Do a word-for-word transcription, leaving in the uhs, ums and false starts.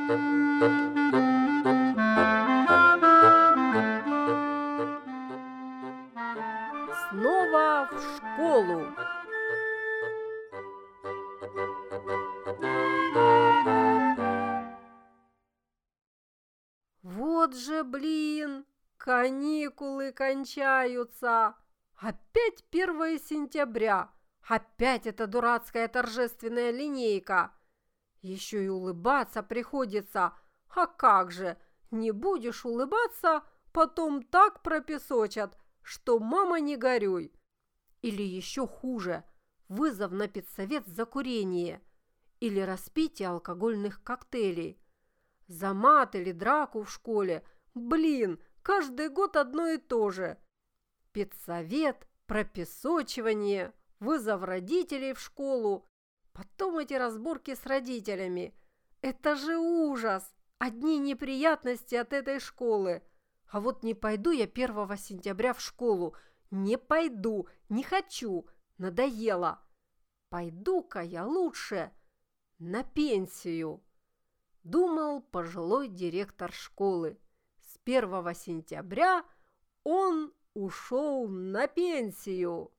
Снова в школу. Вот же, блин, каникулы кончаются. Опять первое сентября. Опять эта дурацкая торжественная линейка. Еще и улыбаться приходится. А как же, не будешь улыбаться, потом так пропесочат, что мама не горюй. Или еще хуже, вызов на педсовет за курение. Или распитие алкогольных коктейлей. За мат или драку в школе. Блин, каждый год одно и то же. Педсовет, пропесочивание, вызов родителей в школу. Потом эти разборки с родителями. Это же ужас! Одни неприятности от этой школы. А вот не пойду я первого сентября в школу. Не пойду, не хочу, надоело. Пойду-ка я лучше на пенсию. Думал пожилой директор школы. С первого сентября он ушел на пенсию.